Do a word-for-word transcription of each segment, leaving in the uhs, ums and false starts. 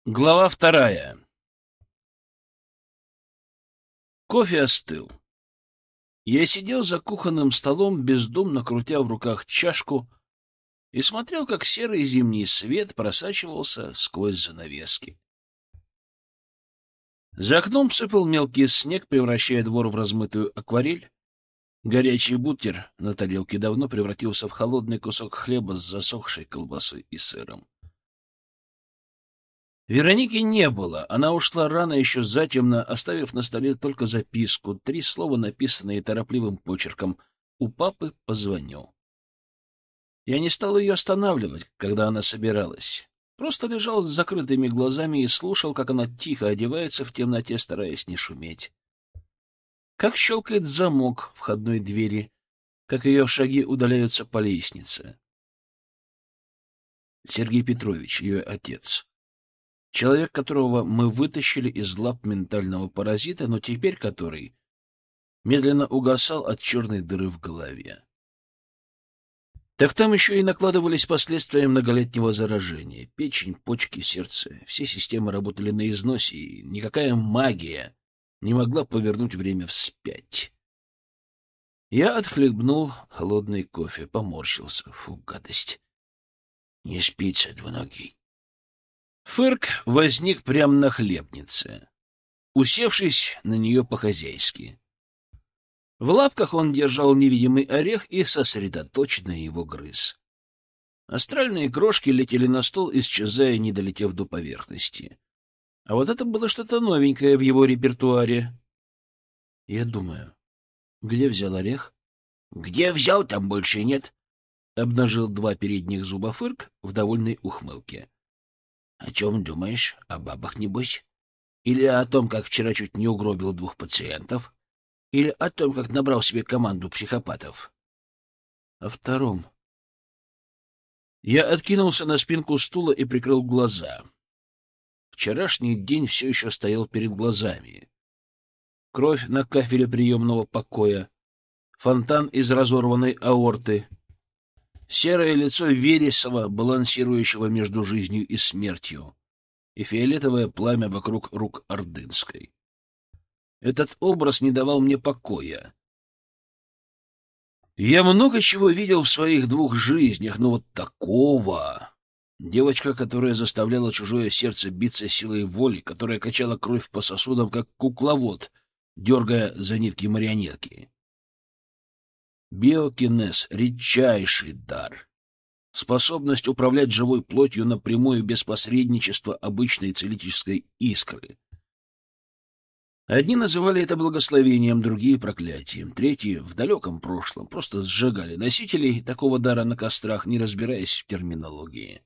Глава вторая. Кофе остыл. Я сидел за кухонным столом, бездумно крутя в руках чашку, и смотрел, как серый зимний свет просачивался сквозь занавески. За окном сыпал мелкий снег, превращая двор в размытую акварель. Горячий бутер на тарелке давно превратился в холодный кусок хлеба с засохшей колбасой и сыром. Вероники не было. Она ушла рано, еще затемно, оставив на столе только записку, три слова, написанные торопливым почерком: «У папы позвоню». Я не стал ее останавливать, когда она собиралась. Просто лежал с закрытыми глазами и слушал, как она тихо одевается в темноте, стараясь не шуметь. Как щелкает замок входной двери, как ее шаги удаляются по лестнице. Сергей Петрович, ее отец. Человек, которого мы вытащили из лап ментального паразита, но теперь который медленно угасал от черной дыры в голове. Так там еще и накладывались последствия многолетнего заражения. Печень, почки, сердце. Все системы работали на износе, и никакая магия не могла повернуть время вспять. Я отхлебнул холодный кофе, поморщился. Фу, гадость. Не спится, двуногий. Фырк возник прямо на хлебнице, усевшись на нее по-хозяйски. В лапках он держал невидимый орех и сосредоточенно его грыз. Астральные крошки летели на стол, исчезая, не долетев до поверхности. А вот это было что-то новенькое в его репертуаре. Я думаю, где взял орех? — Где взял, там больше нет, — обнажил два передних зуба Фырк в довольной ухмылке. — О чем думаешь? О бабах, небось? Или о том, как вчера чуть не угробил двух пациентов? Или о том, как набрал себе команду психопатов? — О втором. Я откинулся на спинку стула и прикрыл глаза. Вчерашний день все еще стоял перед глазами. Кровь на кафеле приемного покоя, фонтан из разорванной аорты, серое лицо Вересова, балансирующего между жизнью и смертью, и фиолетовое пламя вокруг рук Ордынской. Этот образ не давал мне покоя. Я много чего видел в своих двух жизнях, но вот такого... Девочка, которая заставляла чужое сердце биться силой воли, которая качала кровь по сосудам, как кукловод, дергая за нитки марионетки. Биокинез — редчайший дар. Способность управлять живой плотью напрямую без посредничества обычной целительской искры. Одни называли это благословением, другие — проклятием, третьи в далеком прошлом просто сжигали носителей такого дара на кострах, не разбираясь в терминологии.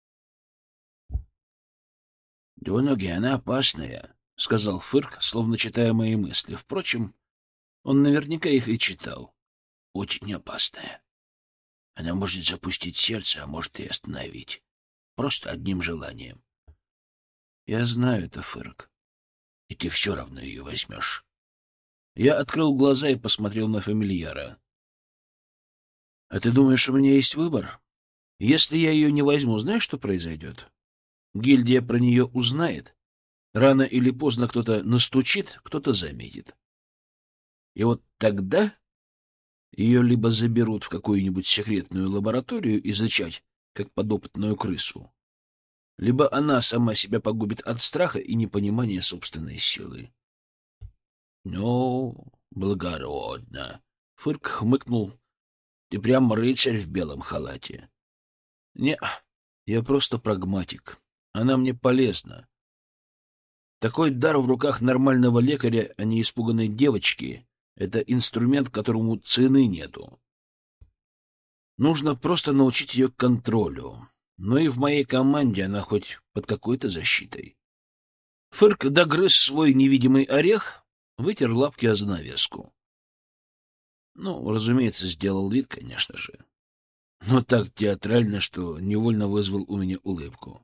«Двуногий, она опасная», — сказал Фырк, словно читая мои мысли. Впрочем, он наверняка их и читал. «Очень опасная. Она может запустить сердце, а может и остановить. Просто одним желанием». «Я знаю это, Фырк. И ты все равно ее возьмешь». Я открыл глаза и посмотрел на фамильяра. «А ты думаешь, у меня есть выбор? Если я ее не возьму, знаешь, что произойдет? Гильдия про нее узнает. Рано или поздно кто-то настучит, кто-то заметит. И вот тогда ее либо заберут в какую-нибудь секретную лабораторию изучать, как подопытную крысу, либо она сама себя погубит от страха и непонимания собственной силы». — Ну, благородно. Фырк хмыкнул. — Ты прям рыцарь в белом халате. — Не, я просто прагматик. Она мне полезна. Такой дар в руках нормального лекаря, а не испуганной девочки — это инструмент, которому цены нету. Нужно просто научить ее контролю. Но и в моей команде она хоть под какой-то защитой. Фырк догрыз свой невидимый орех, вытер лапки о занавеску. Ну, разумеется, сделал вид, конечно же. Но так театрально, что невольно вызвал у меня улыбку.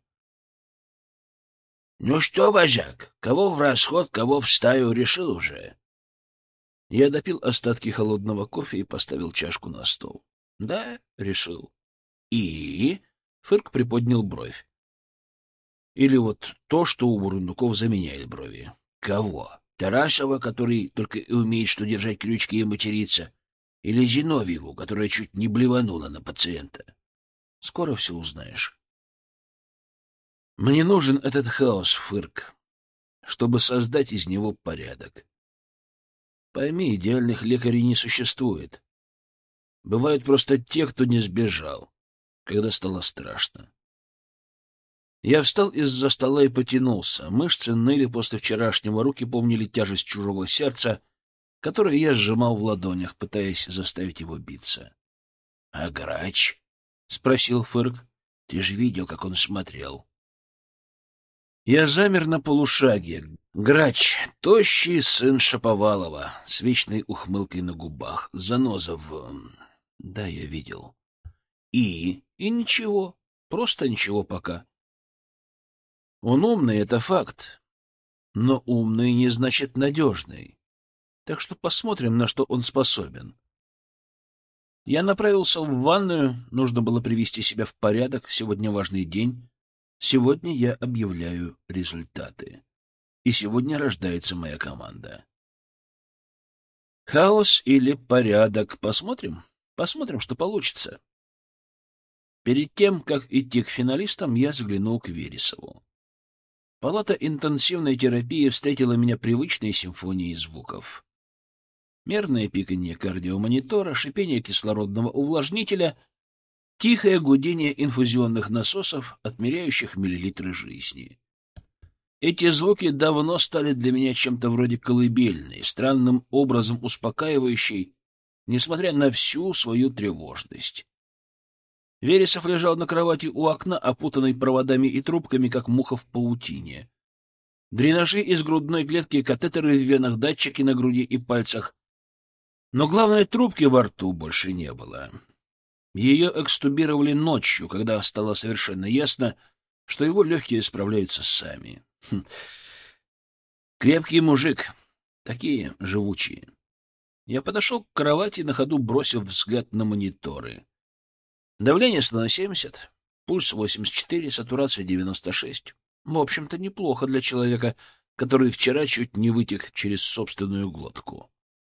— Ну что, вожак, кого в расход, кого в стаю, решил уже? Я допил остатки холодного кофе и поставил чашку на стол. — Да, решил. — И? — Фырк приподнял бровь. Или вот то, что у бурундуков заменяет брови. Кого? Тарасова, который только и умеет что держать крючки и материться? Или Зиновьеву, которая чуть не блеванула на пациента? Скоро все узнаешь. Мне нужен этот хаос, Фырк, чтобы создать из него порядок. Пойми, идеальных лекарей не существует. Бывают просто те, кто не сбежал, когда стало страшно. Я встал из-за стола и потянулся. Мышцы ныли после вчерашнего, руки помнили тяжесть чужого сердца, которое я сжимал в ладонях, пытаясь заставить его биться. — А грач? — спросил Фырк. — Ты же видел, как он смотрел. Я замер на полушаге. Грач, тощий сын Шаповалова, с вечной ухмылкой на губах, заноза в... Да, я видел. И? И ничего. Просто ничего пока. Он умный, это факт. Но умный не значит надежный. Так что посмотрим, на что он способен. Я направился в ванную. Нужно было привести себя в порядок. Сегодня важный день. Сегодня я объявляю результаты. И сегодня рождается моя команда. Хаос или порядок? Посмотрим. Посмотрим, что получится. Перед тем, как идти к финалистам, я заглянул к Вересову. Палата интенсивной терапии встретила меня привычной симфонией звуков. Мерное пиканье кардиомонитора, шипение кислородного увлажнителя, тихое гудение инфузионных насосов, отмеряющих миллилитры жизни. Эти звуки давно стали для меня чем-то вроде колыбельной, странным образом успокаивающей, несмотря на всю свою тревожность. Вересов лежал на кровати у окна, опутанный проводами и трубками, как муха в паутине. Дренажи из грудной клетки, катетеры в венах, датчики на груди и пальцах. Но главной трубки во рту больше не было. Ее экстубировали ночью, когда стало совершенно ясно, что его легкие справляются сами. Хм. Крепкий мужик. Такие живучие. Я подошел к кровати, на ходу бросив взгляд на мониторы. Давление сто на семьдесят, пульс восемьдесят четыре, сатурация девяносто шесть. В общем-то, неплохо для человека, который вчера чуть не вытек через собственную глотку.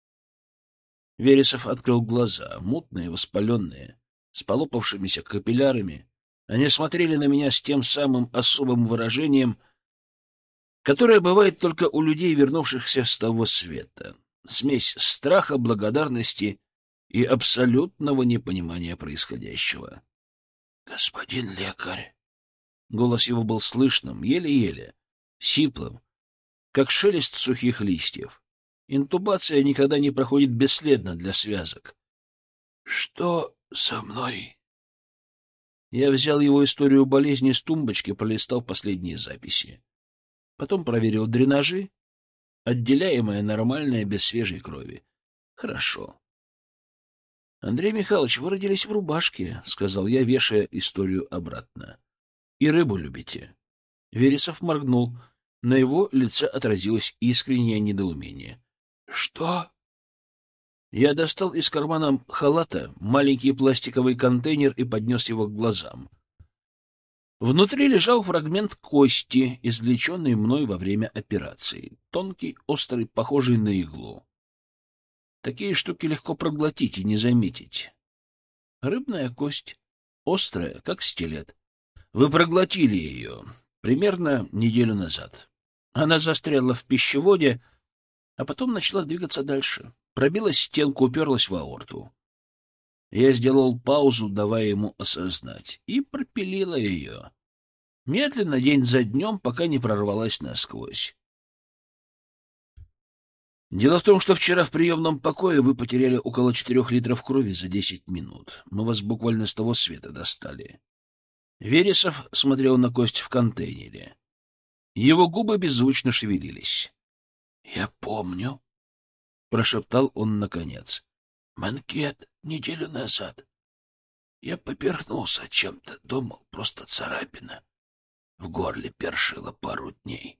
Вересов открыл глаза, мутные, воспаленные, с полопавшимися капиллярами. Они смотрели на меня с тем самым особым выражением, которое бывает только у людей, вернувшихся с того света. Смесь страха, благодарности и абсолютного непонимания происходящего. — Господин лекарь! Голос его был слышным, еле-еле, сиплым, как шелест сухих листьев. Интубация никогда не проходит бесследно для связок. — Что со мной? Я взял его историю болезни с тумбочки, пролистал последние записи. Потом проверил дренажи, отделяемое нормальное, без свежей крови. Хорошо. — Андрей Михайлович, вы родились в рубашке, — сказал я, вешая историю обратно. — И рыбу любите. Вересов моргнул. На его лице отразилось искреннее недоумение. — Что? Я достал из кармана халата маленький пластиковый контейнер и поднес его к глазам. Внутри лежал фрагмент кости, извлеченный мной во время операции. Тонкий, острый, похожий на иглу. Такие штуки легко проглотить и не заметить. Рыбная кость, острая, как стилет. Вы проглотили ее примерно неделю назад. Она застряла в пищеводе, а потом начала двигаться дальше. Пробилась стенку, уперлась в аорту. Я сделал паузу, давая ему осознать, и пропилила ее. Медленно, день за днем, пока не прорвалась насквозь. Дело в том, что вчера в приемном покое вы потеряли около четырех литров крови за десять минут. Мы вас буквально с того света достали. Вересов смотрел на кость в контейнере. Его губы беззвучно шевелились. — Я помню, — прошептал он наконец. — Манкет неделю назад. Я поперхнулся чем-то, думал, просто царапина. В горле першило пару дней.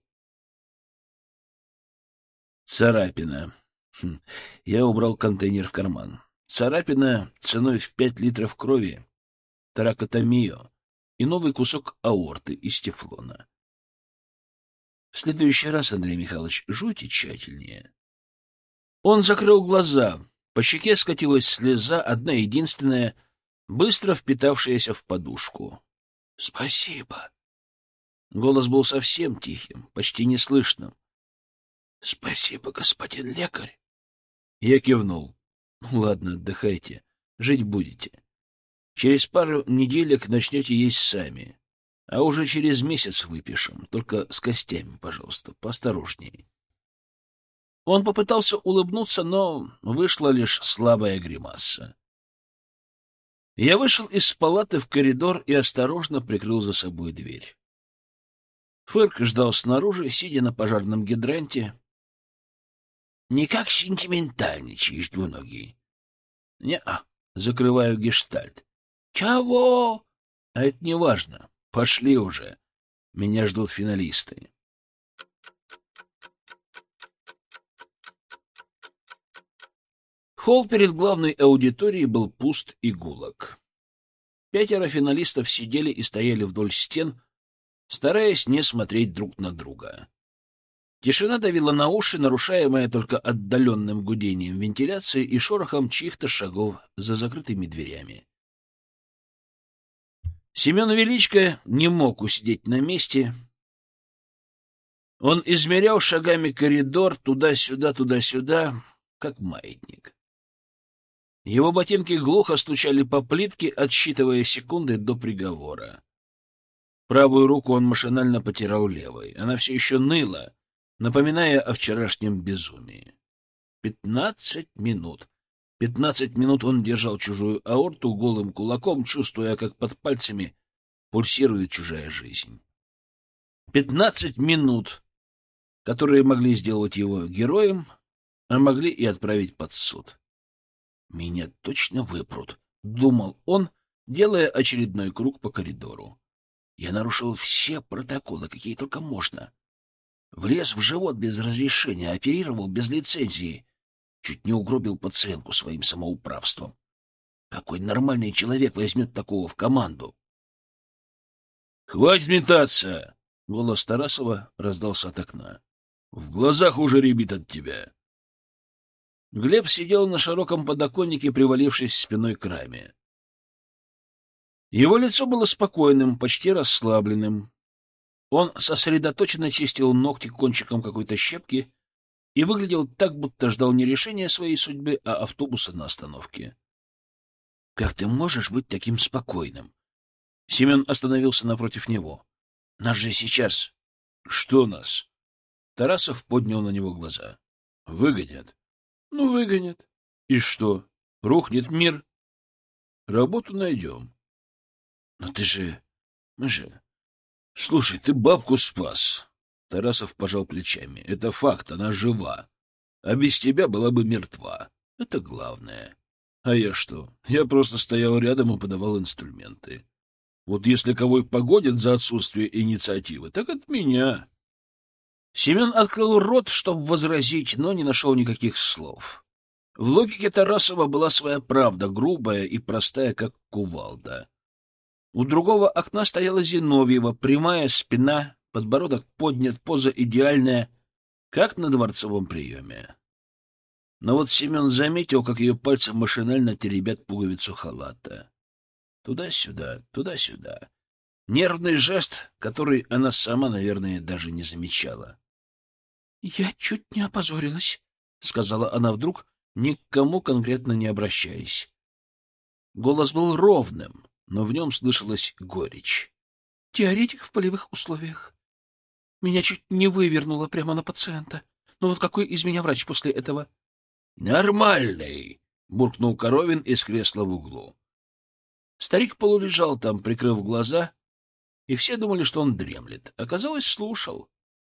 Царапина. Хм. Я убрал контейнер в карман. Царапина ценой в пять литров крови, торакотомию и новый кусок аорты из тефлона. В следующий раз, Андрей Михайлович, жуйте тщательнее. Он закрыл глаза. По щеке скатилась слеза, одна единственная, быстро впитавшаяся в подушку. — Спасибо. Голос был совсем тихим, почти неслышным. — Спасибо, господин лекарь. Я кивнул. — Ладно, отдыхайте. Жить будете. Через пару неделек начнете есть сами. А уже через месяц выпишем. Только с костями, пожалуйста, поосторожнее. Он попытался улыбнуться, но вышла лишь слабая гримаса. Я вышел из палаты в коридор и осторожно прикрыл за собой дверь. Фырк ждал снаружи, сидя на пожарном гидранте. — Никак сентиментальничаешь, двуногий. — Не-а, закрываю гештальт. — Чего? — А это не важно. Пошли уже. Меня ждут финалисты. Холл перед главной аудиторией был пуст и гулок. Пятеро финалистов сидели и стояли вдоль стен, стараясь не смотреть друг на друга. Тишина давила на уши, нарушаемая только отдаленным гудением вентиляции и шорохом чьих-то шагов за закрытыми дверями. Семен Величко не мог усидеть на месте. Он измерял шагами коридор туда-сюда, туда-сюда, как маятник. Его ботинки глухо стучали по плитке, отсчитывая секунды до приговора. Правую руку он машинально потирал левой. Она все еще ныла, напоминая о вчерашнем безумии. Пятнадцать минут. Пятнадцать минут он держал чужую аорту голым кулаком, чувствуя, как под пальцами пульсирует чужая жизнь. Пятнадцать минут, которые могли сделать его героем, а могли и отправить под суд. «Меня точно выпрут», — думал он, делая очередной круг по коридору. «Я нарушил все протоколы, какие только можно. Влез в живот без разрешения, оперировал без лицензии. Чуть не угробил пациентку своим самоуправством. Какой нормальный человек возьмет такого в команду? — Хватит метаться! — голос Тарасова раздался от окна. — В глазах уже рябит от тебя. Глеб сидел на широком подоконнике, привалившись спиной к раме. Его лицо было спокойным, почти расслабленным. Он сосредоточенно чистил ногти кончиком какой-то щепки и выглядел так, будто ждал не решения своей судьбы, а автобуса на остановке. — Как ты можешь быть таким спокойным? Семен остановился напротив него. — Нас же сейчас... — Что нас? Тарасов поднял на него глаза. — Выгонят. — Ну, выгонят. И что? Рухнет мир? Работу найдем. — Но ты же... Мы же... — Слушай, ты бабку спас. Тарасов пожал плечами. — Это факт, она жива. А без тебя была бы мертва. Это главное. А я что? Я просто стоял рядом и подавал инструменты. Вот если кого и погодят за отсутствие инициативы, так от меня. Семен открыл рот, чтобы возразить, но не нашел никаких слов. В логике Тарасова была своя правда, грубая и простая, как кувалда. У другого окна стояла Зиновьева, прямая спина, подбородок поднят, поза идеальная, как на дворцовом приеме. Но вот Семен заметил, как ее пальцы машинально теребят пуговицу халата. Туда-сюда, туда-сюда. Нервный жест, который она сама, наверное, даже не замечала. — Я чуть не опозорилась, — сказала она вдруг, ни к кому конкретно не обращаясь. Голос был ровным, но в нем слышалась горечь. — Теоретик в полевых условиях. Меня чуть не вывернуло прямо на пациента. Ну вот какой из меня врач после этого? — Нормальный! — буркнул Коровин из кресла в углу. Старик полулежал там, прикрыв глаза, и все думали, что он дремлет. Оказалось, слушал.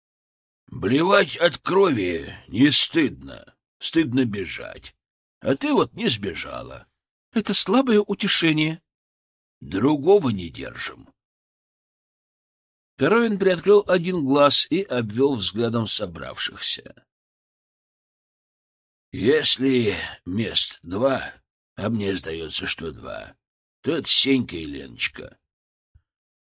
— Блевать от крови не стыдно. Стыдно бежать. А ты вот не сбежала. — Это слабое утешение. — Другого не держим. Коровин приоткрыл один глаз и обвел взглядом собравшихся. — Если мест два, а мне сдается, что два, то это Сенька и Леночка.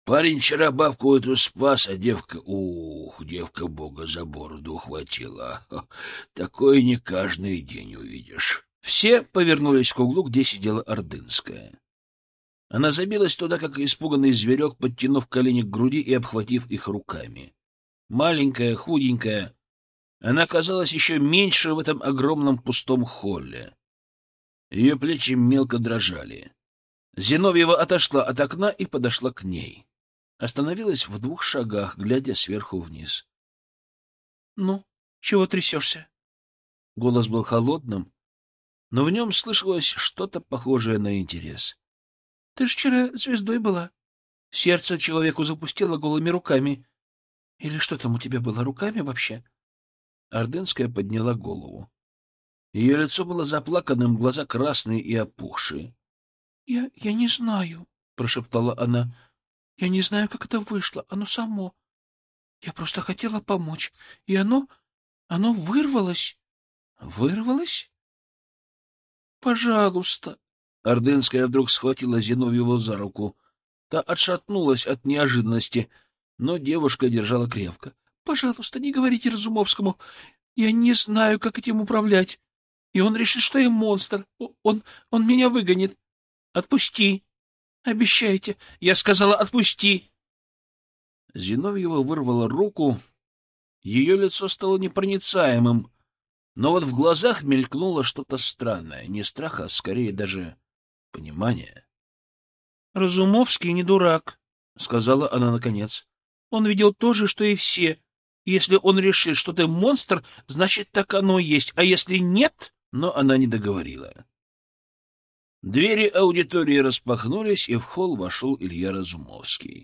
Парень вчера бабку эту спас, а девка... Ух, девка бога за бороду ухватила. Такое не каждый день увидишь. Все повернулись к углу, где сидела Ордынская. Она забилась туда, как испуганный зверек, подтянув колени к груди и обхватив их руками. Маленькая, худенькая, она казалась еще меньше в этом огромном пустом холле. Ее плечи мелко дрожали. Зиновьева отошла от окна и подошла к ней. Остановилась в двух шагах, глядя сверху вниз. — Ну, чего трясешься? Голос был холодным, но в нем слышалось что-то похожее на интерес. — Ты ж вчера звездой была. Сердце человеку запустило голыми руками. Или что там у тебя было, руками вообще? Ордынская подняла голову. Ее лицо было заплаканным, глаза красные и опухшие. — Я... я не знаю, — прошептала она. — Я не знаю, как это вышло. Оно само. Я просто хотела помочь. И оно... оно вырвалось. — Вырвалось? — Пожалуйста. Ордынская вдруг схватила Зиновьеву за руку. Та отшатнулась от неожиданности, но девушка держала крепко. — Пожалуйста, не говорите Разумовскому. Я не знаю, как этим управлять. И он решит, что я монстр. Он... он меня выгонит. Отпусти. Обещайте. Я сказала, отпусти. Зиновьева вырвала руку. Ее лицо стало непроницаемым, но вот в глазах мелькнуло что-то странное. Не страх, а скорее даже понимание. — Разумовский не дурак, — сказала она наконец. — Он видел то же, что и все. Если он решит, что ты монстр, значит, так оно и есть. А если нет... Но она не договорила. Двери аудитории распахнулись, и в холл вошел Илья Разумовский.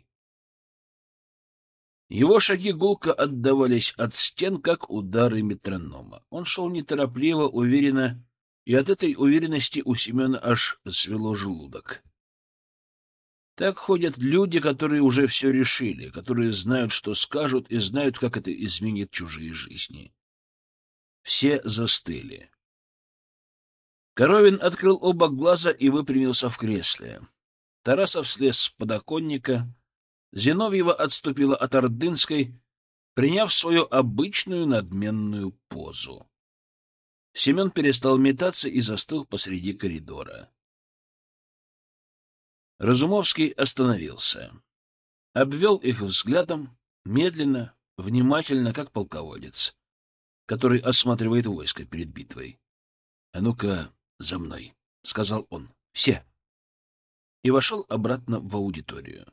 Его шаги гулко отдавались от стен, как удары метронома. Он шел неторопливо, уверенно, и от этой уверенности у Семена аж свело желудок. Так ходят люди, которые уже все решили, которые знают, что скажут, и знают, как это изменит чужие жизни. Все застыли. Коровин открыл оба глаза и выпрямился в кресле. Тарасов слез с подоконника. Зиновьева отступила от Ордынской, приняв свою обычную надменную позу. Семен перестал метаться и застыл посреди коридора. Разумовский остановился. Обвел их взглядом, медленно, внимательно, как полководец, который осматривает войско перед битвой. — А ну-ка, за мной, — сказал он. — Все. И вошел обратно в аудиторию.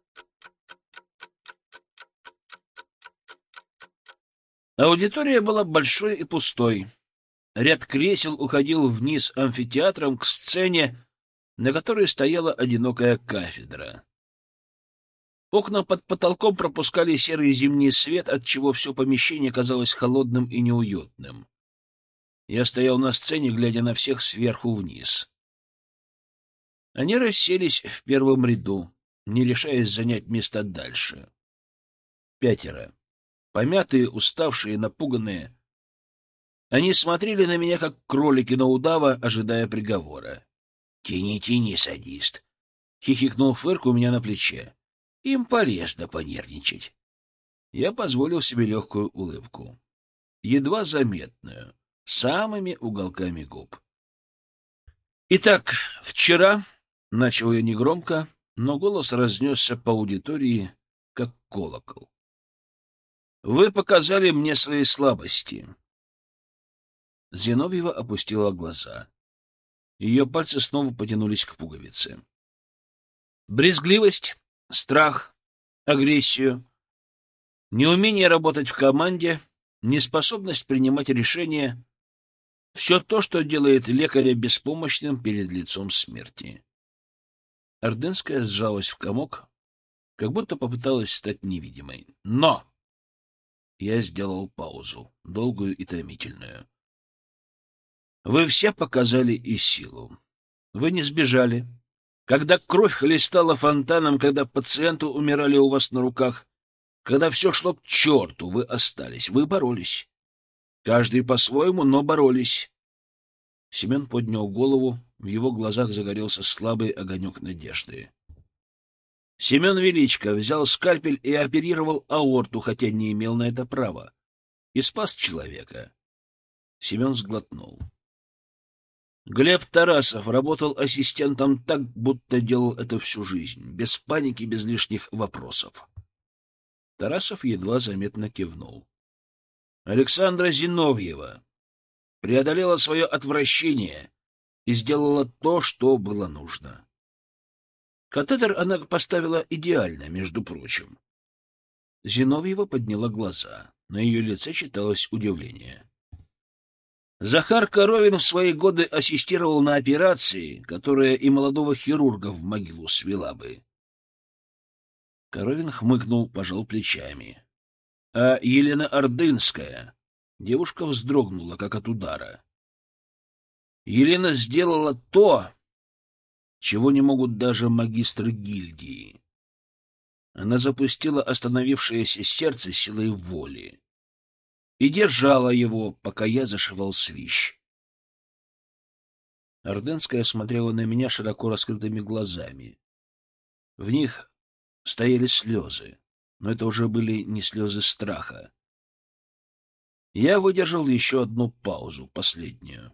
Аудитория была большой и пустой. Ряд кресел уходил вниз амфитеатром к сцене, на которой стояла одинокая кафедра. Окна под потолком пропускали серый зимний свет, отчего все помещение казалось холодным и неуютным. Я стоял на сцене, глядя на всех сверху вниз. Они расселись в первом ряду, не решаясь занять места дальше. Пятеро. Помятые, уставшие, напуганные. Они смотрели на меня, как кролики на удава, ожидая приговора. — Тяни, тяни, садист! — хихикнул Фырк у меня на плече. — Им полезно понервничать. Я позволил себе легкую улыбку, едва заметную, самыми уголками губ. Итак, вчера, — начал я негромко, но голос разнесся по аудитории, как колокол. Вы показали мне свои слабости. Зиновьева опустила глаза. Ее пальцы снова потянулись к пуговице. Брезгливость, страх, агрессию, неумение работать в команде, неспособность принимать решения — все то, что делает лекаря беспомощным перед лицом смерти. Ордынская сжалась в комок, как будто попыталась стать невидимой. Но я сделал паузу, долгую и томительную. Вы все показали и силу. Вы не сбежали. Когда кровь хлестала фонтаном, когда пациенты умирали у вас на руках, когда все шло к черту, вы остались, вы боролись. Каждый по-своему, но боролись. Семен поднял голову, в его глазах загорелся слабый огонек надежды. Семен Величко взял скальпель и оперировал аорту, хотя не имел на это права, и спас человека. Семен сглотнул. Глеб Тарасов работал ассистентом так, будто делал это всю жизнь, без паники, без лишних вопросов. Тарасов едва заметно кивнул. Александра Зиновьева преодолела свое отвращение и сделала то, что было нужно. Катетер она поставила идеально, между прочим. Зиновьева подняла глаза. На ее лице читалось удивление. Захар Коровин в свои годы ассистировал на операции, которая и молодого хирурга в могилу свела бы. Коровин хмыкнул, пожал плечами. А Елена Ордынская... Девушка вздрогнула, как от удара. Елена сделала то, чего не могут даже магистры гильдии. Она запустила остановившееся сердце силой воли и держала его, пока я зашивал свищ. Ордынская смотрела на меня широко раскрытыми глазами. В них стояли слезы, но это уже были не слезы страха. Я выдержал еще одну паузу, последнюю.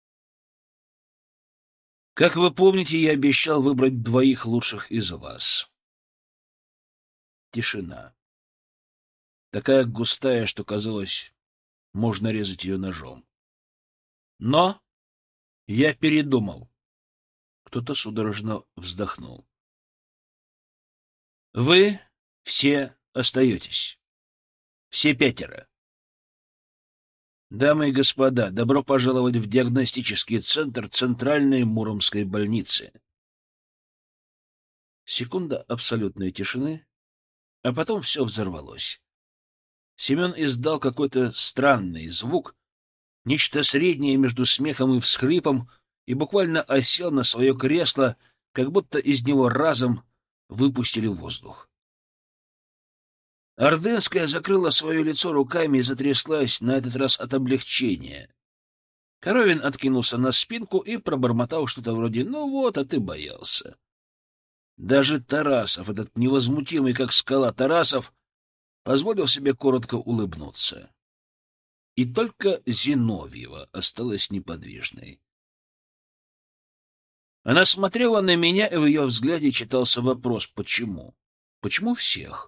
Как вы помните, я обещал выбрать двоих лучших из вас. Тишина. Такая густая, что казалось, можно резать ее ножом. Но я передумал. Кто-то судорожно вздохнул. Вы все остаетесь. Все пятеро. Дамы и господа, добро пожаловать в диагностический центр Центральной Муромской больницы. Секунда абсолютной тишины, а потом все взорвалось. Семен издал какой-то странный звук, нечто среднее между смехом и всхлипом, и буквально осел на свое кресло, как будто из него разом выпустили воздух. Ордынская закрыла свое лицо руками и затряслась, на этот раз от облегчения. Коровин откинулся на спинку и пробормотал что-то вроде «Ну вот, а ты боялся». Даже Тарасов, этот невозмутимый, как скала Тарасов, позволил себе коротко улыбнуться. И только Зиновьева осталась неподвижной. Она смотрела на меня, и в ее взгляде читался вопрос «Почему? Почему всех?»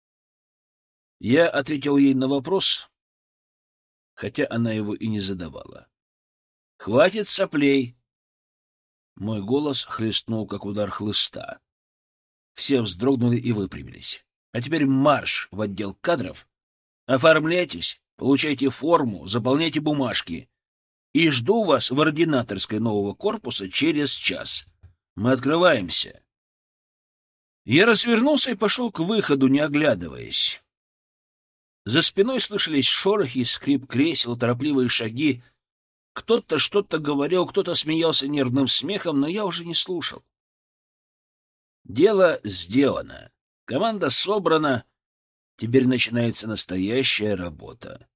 Я ответил ей на вопрос, хотя она его и не задавала. «Хватит соплей!» Мой голос хлестнул, как удар хлыста. Все вздрогнули и выпрямились. «А теперь марш в отдел кадров, оформляйтесь, получайте форму, заполняйте бумажки. И жду вас в ординаторской нового корпуса через час. Мы открываемся». Я развернулся и пошел к выходу, не оглядываясь. За спиной слышались шорохи, скрип кресел, торопливые шаги. Кто-то что-то говорил, кто-то смеялся нервным смехом, но я уже не слушал. Дело сделано. Команда собрана. Теперь начинается настоящая работа.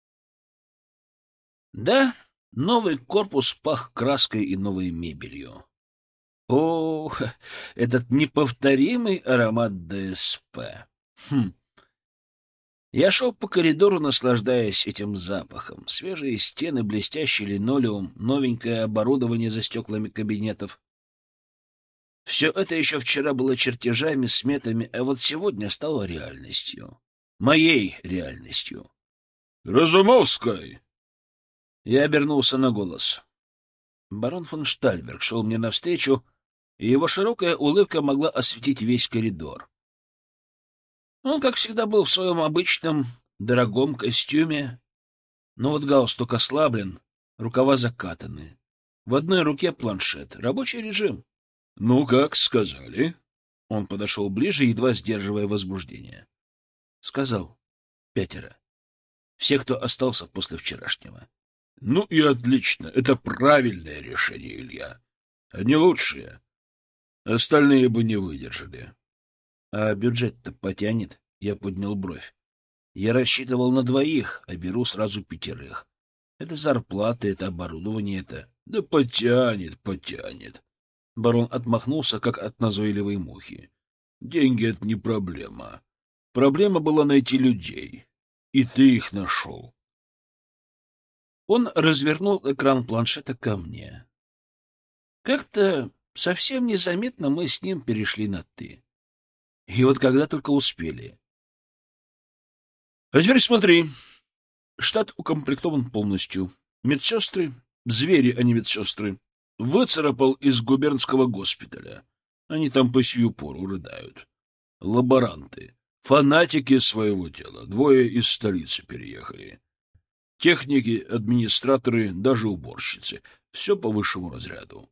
Да, новый корпус пах краской и новой мебелью. О, этот неповторимый аромат ДСП. Хм. Я шел по коридору, наслаждаясь этим запахом. Свежие стены, блестящий линолеум, новенькое оборудование за стеклами кабинетов. Все это еще вчера было чертежами, сметами, а вот сегодня стало реальностью. Моей реальностью. «Разумовской!» Я обернулся на голос. Барон фон Штальберг шел мне навстречу, и его широкая улыбка могла осветить весь коридор. Он, как всегда, был в своем обычном дорогом костюме, но вот галстук ослаблен, рукава закатаны. В одной руке планшет, рабочий режим. — Ну, как сказали? Он подошел ближе, едва сдерживая возбуждение. Сказал: пятеро. Все, кто остался после вчерашнего. — Ну и отлично, это правильное решение, Илья. Они лучшие. Остальные бы не выдержали. А бюджет-то потянет? Я поднял бровь. Я рассчитывал на двоих, а беру сразу пятерых. Это зарплата, это оборудование, это... Да потянет, потянет. Барон отмахнулся, как от назойливой мухи. Деньги — это не проблема. Проблема была найти людей. И ты их нашел. Он развернул экран планшета ко мне. Как-то совсем незаметно мы с ним перешли на «ты». И вот когда только успели. А теперь смотри. Штат укомплектован полностью. Медсестры, звери, а не медсестры, выцарапал из губернского госпиталя. Они там по сию пору рыдают. Лаборанты, фанатики своего дела. Двое из столицы переехали. Техники, администраторы, даже уборщицы. Все по высшему разряду.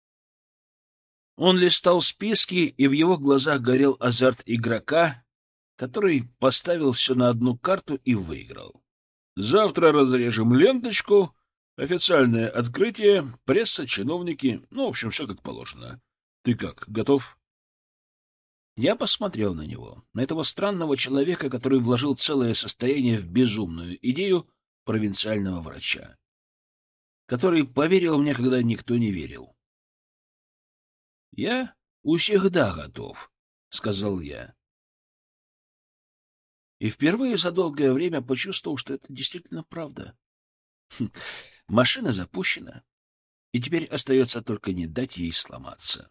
Он листал списки, и в его глазах горел азарт игрока, который поставил все на одну карту и выиграл. Завтра разрежем ленточку, официальное открытие, пресса, чиновники, ну, в общем, все как положено. Ты как, готов? Я посмотрел на него, на этого странного человека, который вложил целое состояние в безумную идею провинциального врача, который поверил мне, когда никто не верил. — Я всегда готов, — сказал я. И впервые за долгое время почувствовал, что это действительно правда. Хм, машина запущена, и теперь остается только не дать ей сломаться.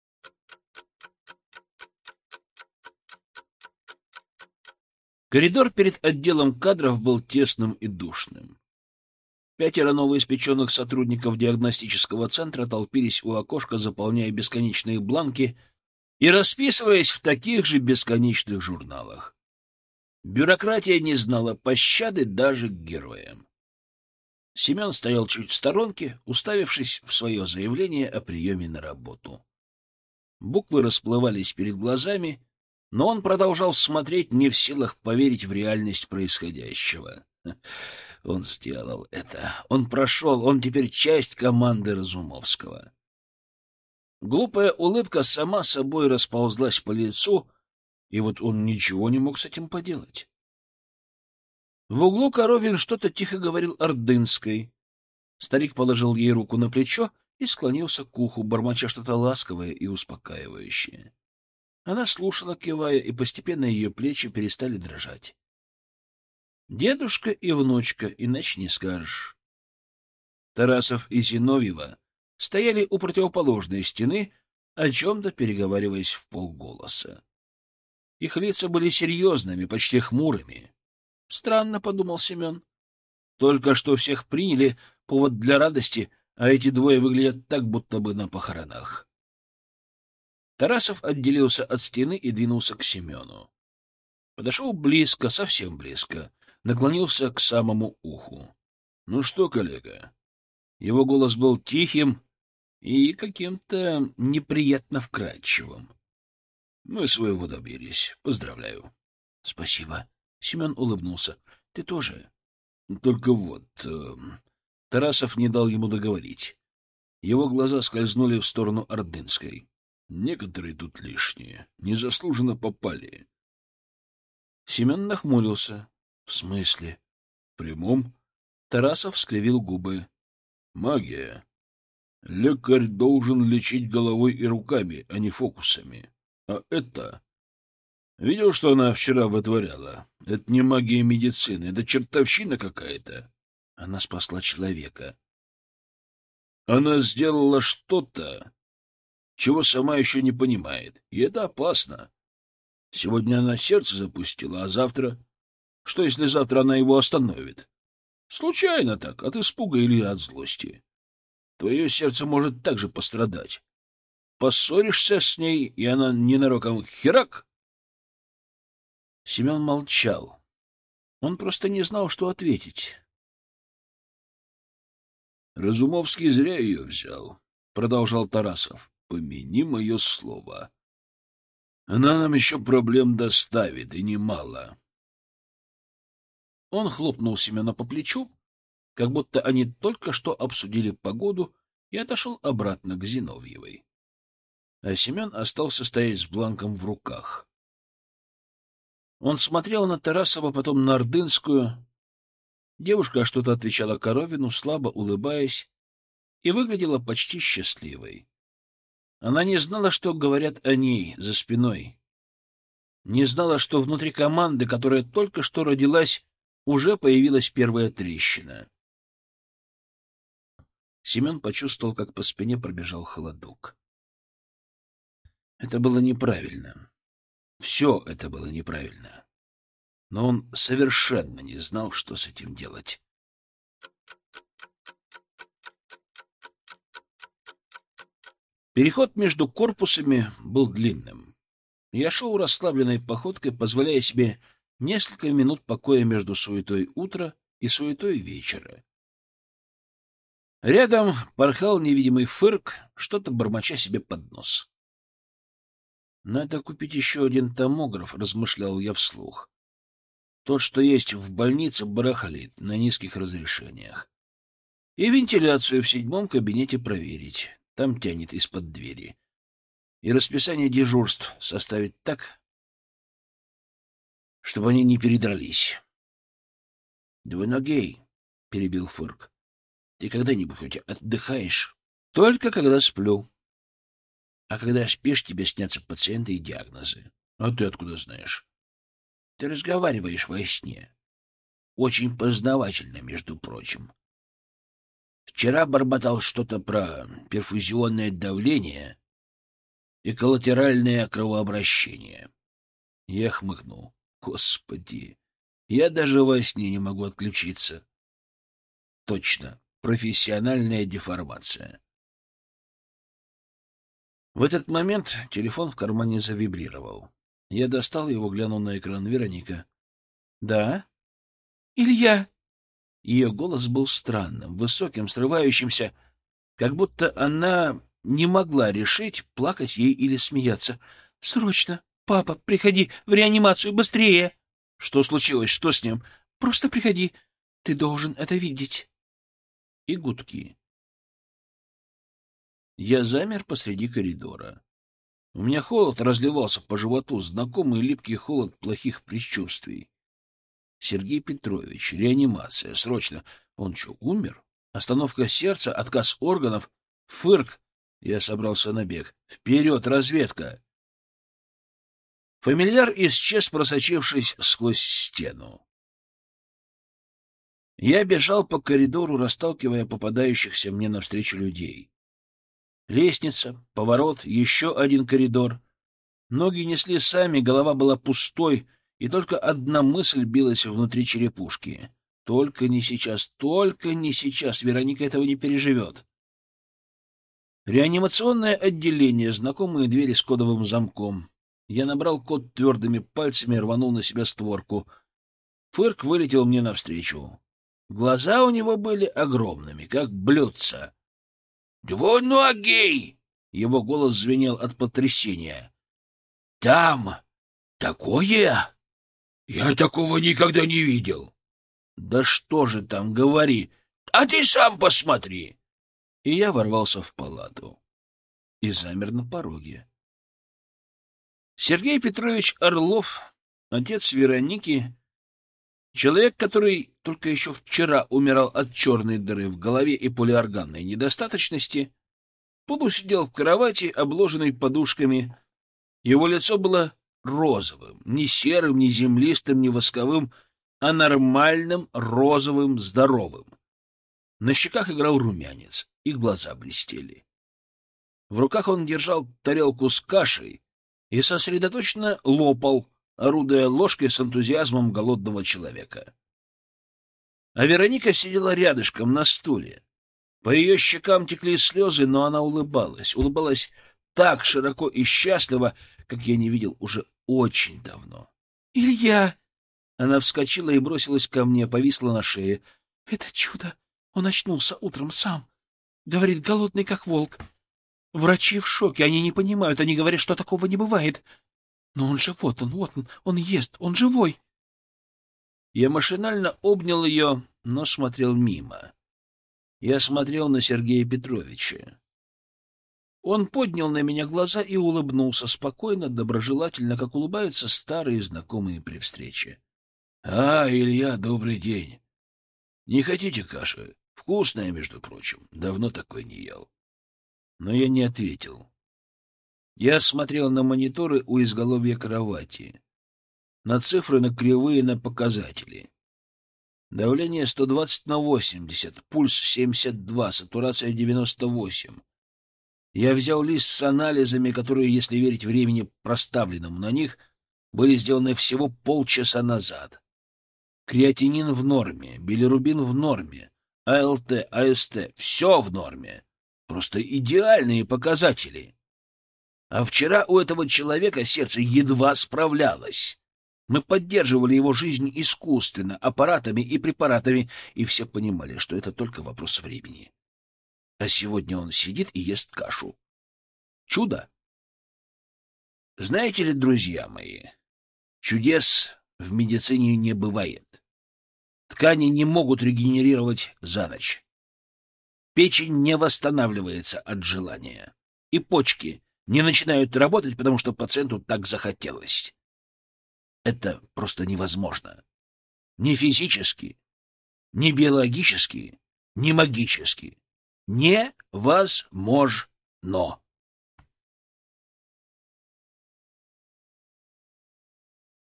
Коридор перед отделом кадров был тесным и душным. Пятеро новоиспеченных сотрудников диагностического центра толпились у окошка, заполняя бесконечные бланки и расписываясь в таких же бесконечных журналах. Бюрократия не знала пощады даже к героям. Семен стоял чуть в сторонке, уставившись в свое заявление о приеме на работу. Буквы расплывались перед глазами, но он продолжал смотреть, не в силах поверить в реальность происходящего. Он сделал это. Он прошел, он теперь часть команды Разумовского. Глупая улыбка сама собой расползлась по лицу, и вот он ничего не мог с этим поделать. В углу Коровин что-то тихо говорил Ордынской. Старик положил ей руку на плечо и склонился к уху, бормоча что-то ласковое и успокаивающее. Она слушала, кивая, и постепенно ее плечи перестали дрожать. Дедушка и внучка, иначе не скажешь. Тарасов и Зиновьева стояли у противоположной стены, о чем-то переговариваясь вполголоса. Их лица были серьезными, почти хмурыми. Странно, — подумал Семен. Только что всех приняли, повод для радости, а эти двое выглядят так, будто бы на похоронах. Тарасов отделился от стены и двинулся к Семену. Подошел близко, совсем близко, наклонился к самому уху. — Ну что, коллега? Его голос был тихим и каким-то неприятно вкрадчивым. — Мы своего добились. Поздравляю. — Спасибо. Семен улыбнулся. — Ты тоже. — Только вот... Э, Тарасов не дал ему договорить. Его глаза скользнули в сторону Ордынской. — Некоторые тут лишние. Незаслуженно попали. Семен нахмурился. — В смысле? — В прямом. Тарасов скривил губы. — Магия. Лекарь должен лечить головой и руками, а не фокусами. А это... Видел, что она вчера вытворяла? Это не магия медицины, это чертовщина какая-то. Она спасла человека. Она сделала что-то, чего сама еще не понимает, и это опасно. Сегодня она сердце запустила, а завтра... Что, если завтра она его остановит? Случайно так, от испуга или от злости. Твое сердце может также пострадать. Поссоришься с ней, и она ненароком херак. Семен молчал. Он просто не знал, что ответить. Разумовский зря ее взял, — продолжал Тарасов. Помяни мое слово. Она нам еще проблем доставит, и немало. Он хлопнул Семена по плечу, как будто они только что обсудили погоду, и отошел обратно к Зиновьевой. А Семен остался стоять с бланком в руках. Он смотрел на Тарасова, потом на Ордынскую. Девушка что-то отвечала Коровину, слабо улыбаясь, и выглядела почти счастливой. Она не знала, что говорят о ней за спиной. Не знала, что внутри команды, которая только что родилась, уже появилась первая трещина. Семен почувствовал, как по спине пробежал холодок. Это было неправильно. Все это было неправильно. Но он совершенно не знал, что с этим делать. Переход между корпусами был длинным. Я шел расслабленной походкой, позволяя себе несколько минут покоя между суетой утра и суетой вечера. Рядом порхал невидимый Фырк, что-то бормоча себе под нос. «Надо купить еще один томограф», — размышлял я вслух. «Тот, что есть в больнице, барахлит на низких разрешениях. И вентиляцию в седьмом кабинете проверить. Там тянет из-под двери. И расписание дежурств составить так, чтобы они не передрались». «Двуногий», — перебил Фырк, — «ты когда-нибудь хоть отдыхаешь?» «Только когда сплю». «А когда спишь, тебе снятся пациенты и диагнозы. А ты откуда знаешь?» «Ты разговариваешь во сне. Очень познавательно, между прочим. Вчера бормотал что-то про перфузионное давление и коллатеральное кровообращение». Я хмыкнул. «Господи, я даже во сне не могу отключиться». «Точно, профессиональная деформация». В этот момент телефон в кармане завибрировал. Я достал его, глянул на экран. Вероника. «Да?» «Илья!» Ее голос был странным, высоким, срывающимся, как будто она не могла решить, плакать ей или смеяться. «Срочно! Папа, приходи в реанимацию, быстрее!» «Что случилось? Что с ним?» «Просто приходи. Ты должен это видеть». И гудки. Я замер посреди коридора. У меня холод разливался по животу, знакомый липкий холод плохих предчувствий. Сергей Петрович, реанимация, срочно. Он что, умер? Остановка сердца, отказ органов, Фырк. Я собрался на бег. Вперед, разведка! Фамильяр исчез, просочившись сквозь стену. Я бежал по коридору, расталкивая попадающихся мне навстречу людей. Лестница, поворот, еще один коридор. Ноги несли сами, голова была пустой, и только одна мысль билась внутри черепушки. Только не сейчас, только не сейчас. Вероника этого не переживет. Реанимационное отделение, знакомые двери с кодовым замком. Я набрал код твердыми пальцами и рванул на себя створку. Фырк вылетел мне навстречу. Глаза у него были огромными, как блюдца. «Двуногий!» — его голос звенел от потрясения. «Там такое? Я такого никогда не видел!» «Да что же там, говори! А ты сам посмотри!» И я ворвался в палату и замер на пороге. Сергей Петрович Орлов, отец Вероники, человек, который только еще вчера умирал от черной дыры в голове и полиорганной недостаточности, полусидел в кровати, обложенной подушками. Его лицо было розовым, не серым, не землистым, не восковым, а нормальным, розовым, здоровым. На щеках играл румянец, и глаза блестели. В руках он держал тарелку с кашей и сосредоточенно лопал, орудуя ложкой с энтузиазмом голодного человека. А Вероника сидела рядышком на стуле. По ее щекам текли слезы, но она улыбалась. Улыбалась так широко и счастливо, как я не видел уже очень давно. «Илья!» Она вскочила и бросилась ко мне, повисла на шее. «Это чудо! Он очнулся утром сам. Говорит, голодный, как волк. Врачи в шоке, они не понимают, они говорят, что такого не бывает. Но он же вот он, вот он, он ест, он живой!» Я машинально обнял ее, но смотрел мимо. Я смотрел на Сергея Петровича. Он поднял на меня глаза и улыбнулся спокойно, доброжелательно, как улыбаются старые знакомые при встрече. — А, Илья, добрый день. Не хотите каши? Вкусная, между прочим. Давно такой не ел. Но я не ответил. Я смотрел на мониторы у изголовья кровати. на цифры, на кривые, на показатели. Давление сто двадцать на восемьдесят, пульс семьдесят два, сатурация девяносто восемь. Я взял лист с анализами, которые, если верить времени, проставленному на них, были сделаны всего полчаса назад. Креатинин в норме, билирубин в норме, АЛТ, АСТ — все в норме. Просто идеальные показатели. А вчера у этого человека сердце едва справлялось. Мы поддерживали его жизнь искусственно, аппаратами и препаратами, и все понимали, что это только вопрос времени. А сегодня он сидит и ест кашу. Чудо! Знаете ли, друзья мои, чудес в медицине не бывает. Ткани не могут регенерировать за ночь. Печень не восстанавливается от желания. И почки не начинают работать, потому что пациенту так захотелось. Это просто невозможно. Ни физически, ни биологически, ни магически. Невозможно.